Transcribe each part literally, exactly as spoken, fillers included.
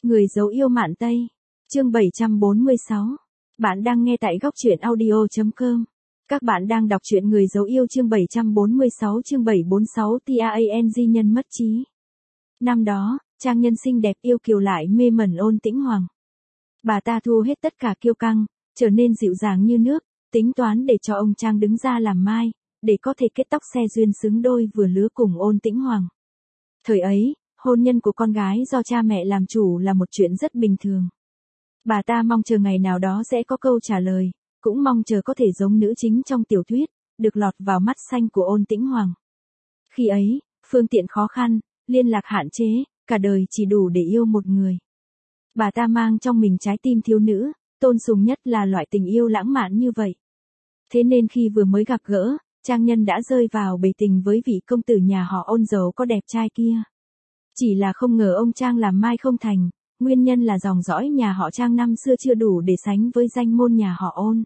Người dấu yêu Mạn Tây. Chương bảy trăm bốn mươi sáu. Bạn đang nghe tại góc truyện audio chấm com. Các bạn đang đọc truyện Người dấu yêu chương bảy trăm bốn mươi sáu chương bảy trăm bốn mươi sáu Tang nhân mất trí. Năm đó, trang nhân xinh đẹp yêu kiều lại mê mẩn Ôn Tĩnh Hoàng. Bà ta thu hết tất cả kiêu căng, trở nên dịu dàng như nước, tính toán để cho ông Trang đứng ra làm mai, để có thể kết tóc xe duyên xứng đôi vừa lứa cùng Ôn Tĩnh Hoàng. Thời ấy, hôn nhân của con gái do cha mẹ làm chủ là một chuyện rất bình thường. Bà ta mong chờ ngày nào đó sẽ có câu trả lời, cũng mong chờ có thể giống nữ chính trong tiểu thuyết, được lọt vào mắt xanh của Ôn Tĩnh Hoàng. Khi ấy, phương tiện khó khăn, liên lạc hạn chế, cả đời chỉ đủ để yêu một người. Bà ta mang trong mình trái tim thiếu nữ, tôn sùng nhất là loại tình yêu lãng mạn như vậy. Thế nên khi vừa mới gặp gỡ, trang nhân đã rơi vào bể tình với vị công tử nhà họ Ôn giàu có đẹp trai kia. Chỉ là không ngờ ông Trang làm mai không thành, nguyên nhân là dòng dõi nhà họ Trang năm xưa chưa đủ để sánh với danh môn nhà họ Ôn.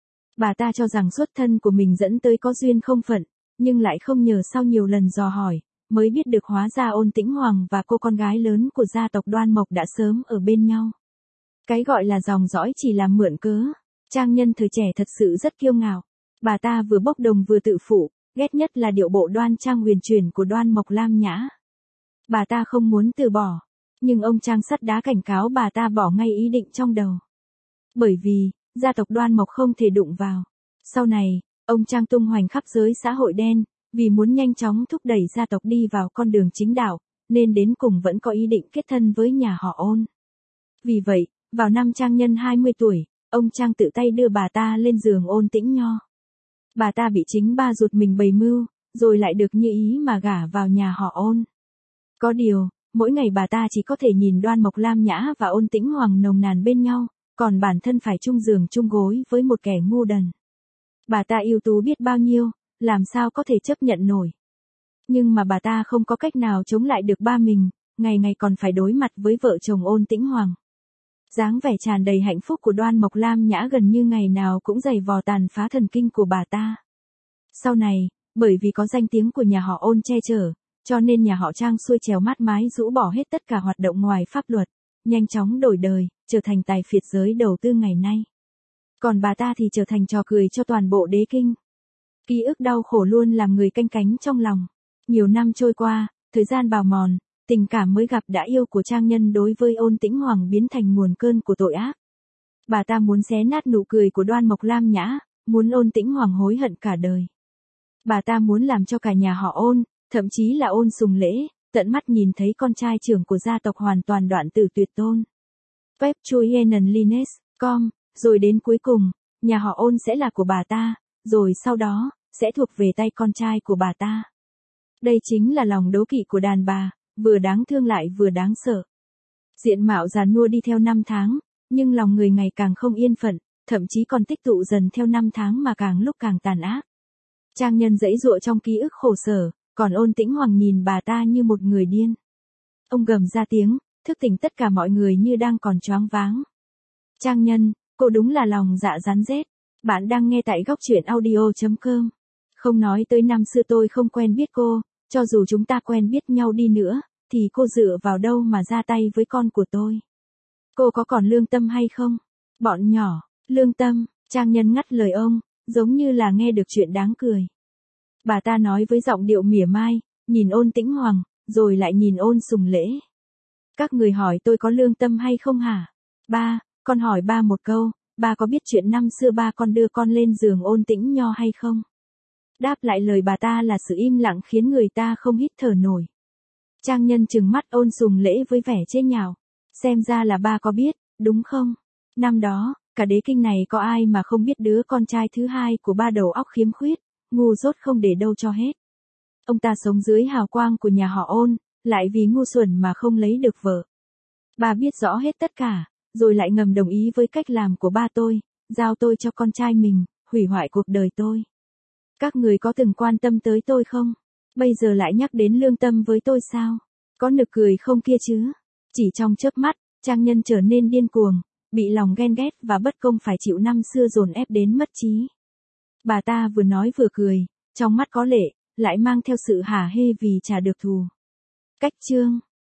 Bà ta cho rằng xuất thân của mình dẫn tới có duyên không phận, nhưng lại không nhờ sau nhiều lần dò hỏi, mới biết được hóa ra Ôn Tĩnh Hoàng và cô con gái lớn của gia tộc Đoan Mộc đã sớm ở bên nhau. Cái gọi là dòng dõi chỉ là mượn cớ. Trang nhân thời trẻ thật sự rất kiêu ngạo. Bà ta vừa bốc đồng vừa tự phụ, ghét nhất là điệu bộ đoan trang huyền chuyển của Đoan Mộc Lam Nhã. Bà ta không muốn từ bỏ, nhưng ông Trang sắt đá cảnh cáo bà ta bỏ ngay ý định trong đầu. Bởi vì, gia tộc Đoan Mộc không thể đụng vào. Sau này, ông Trang tung hoành khắp giới xã hội đen, vì muốn nhanh chóng thúc đẩy gia tộc đi vào con đường chính đạo, nên đến cùng vẫn có ý định kết thân với nhà họ Ôn. Vì vậy, vào năm trang nhân hai mươi tuổi, ông Trang tự tay đưa bà ta lên giường Ôn Tĩnh Nho. Bà ta bị chính ba ruột mình bày mưu, rồi lại được như ý mà gả vào nhà họ Ôn. Có điều, mỗi ngày bà ta chỉ có thể nhìn Đoan Mộc Lam Nhã và Ôn Tĩnh Hoàng nồng nàn bên nhau, còn bản thân phải chung giường chung gối với một kẻ ngu đần. Bà ta ưu tú biết bao nhiêu, làm sao có thể chấp nhận nổi. Nhưng mà bà ta không có cách nào chống lại được ba mình, ngày ngày còn phải đối mặt với vợ chồng Ôn Tĩnh Hoàng. Dáng vẻ tràn đầy hạnh phúc của Đoan Mộc Lam Nhã gần như ngày nào cũng giày vò tàn phá thần kinh của bà ta. Sau này, bởi vì có danh tiếng của nhà họ Ôn che chở, cho nên nhà họ Trang xuôi trèo mát mái rũ bỏ hết tất cả hoạt động ngoài pháp luật, nhanh chóng đổi đời, trở thành tài phiệt giới đầu tư ngày nay. Còn bà ta thì trở thành trò cười cho toàn bộ đế kinh. Ký ức đau khổ luôn làm người canh cánh trong lòng. Nhiều năm trôi qua, thời gian bào mòn, tình cảm mới gặp đã yêu của trang nhân đối với Ôn Tĩnh Hoàng biến thành nguồn cơn của tội ác. Bà ta muốn xé nát nụ cười của Đoan Mộc Lam Nhã, muốn Ôn Tĩnh Hoàng hối hận cả đời. Bà ta muốn làm cho cả nhà họ Ôn, thậm chí là Ôn Sùng Lễ, tận mắt nhìn thấy con trai trưởng của gia tộc hoàn toàn đoạn tử tuyệt tôn. Web Chuyen Lines, com, rồi đến cuối cùng, nhà họ Ôn sẽ là của bà ta, rồi sau đó, sẽ thuộc về tay con trai của bà ta. Đây chính là lòng đố kỵ của đàn bà, vừa đáng thương lại vừa đáng sợ. Diện mạo già nua đi theo năm tháng, nhưng lòng người ngày càng không yên phận, thậm chí còn tích tụ dần theo năm tháng mà càng lúc càng tàn ác. Trang nhân giãy giụa trong ký ức khổ sở, còn Ôn Tĩnh Hoàng nhìn bà ta như một người điên. Ông gầm ra tiếng, thức tỉnh tất cả mọi người như đang còn choáng váng. Trang nhân, cô đúng là lòng dạ rắn rết. Bạn đang nghe tại góc truyện audio chấm com. Không nói tới năm xưa tôi không quen biết cô, cho dù chúng ta quen biết nhau đi nữa, thì cô dựa vào đâu mà ra tay với con của tôi? Cô có còn lương tâm hay không? Bọn nhỏ, lương tâm, trang nhân ngắt lời ông, giống như là nghe được chuyện đáng cười. Bà ta nói với giọng điệu mỉa mai, nhìn Ôn Tĩnh Hoàng, rồi lại nhìn Ôn Sùng Lễ. Các người hỏi tôi có lương tâm hay không hả? Ba, con hỏi ba một câu, ba có biết chuyện năm xưa ba con đưa con lên giường Ôn Tĩnh Nho hay không? Đáp lại lời bà ta là sự im lặng khiến người ta không hít thở nổi. Trang nhân trừng mắt Ôn Sùng Lễ với vẻ chế nhạo. Xem ra là ba có biết, đúng không? Năm đó, cả đế kinh này có ai mà không biết đứa con trai thứ hai của ba đầu óc khiếm khuyết, ngu dốt không để đâu cho hết. Ông ta sống dưới hào quang của nhà họ Ôn, lại vì ngu xuẩn mà không lấy được vợ. Ba biết rõ hết tất cả, rồi lại ngầm đồng ý với cách làm của ba tôi, giao tôi cho con trai mình, hủy hoại cuộc đời tôi. Các người có từng quan tâm tới tôi không? Bây giờ lại nhắc đến lương tâm với tôi sao? Có nực cười không kia chứ? Chỉ trong chớp mắt, trang nhân trở nên điên cuồng, bị lòng ghen ghét và bất công phải chịu năm xưa dồn ép đến mất trí. Bà ta vừa nói vừa cười, trong mắt có lệ, lại mang theo sự hả hê vì trả được thù. Cách chương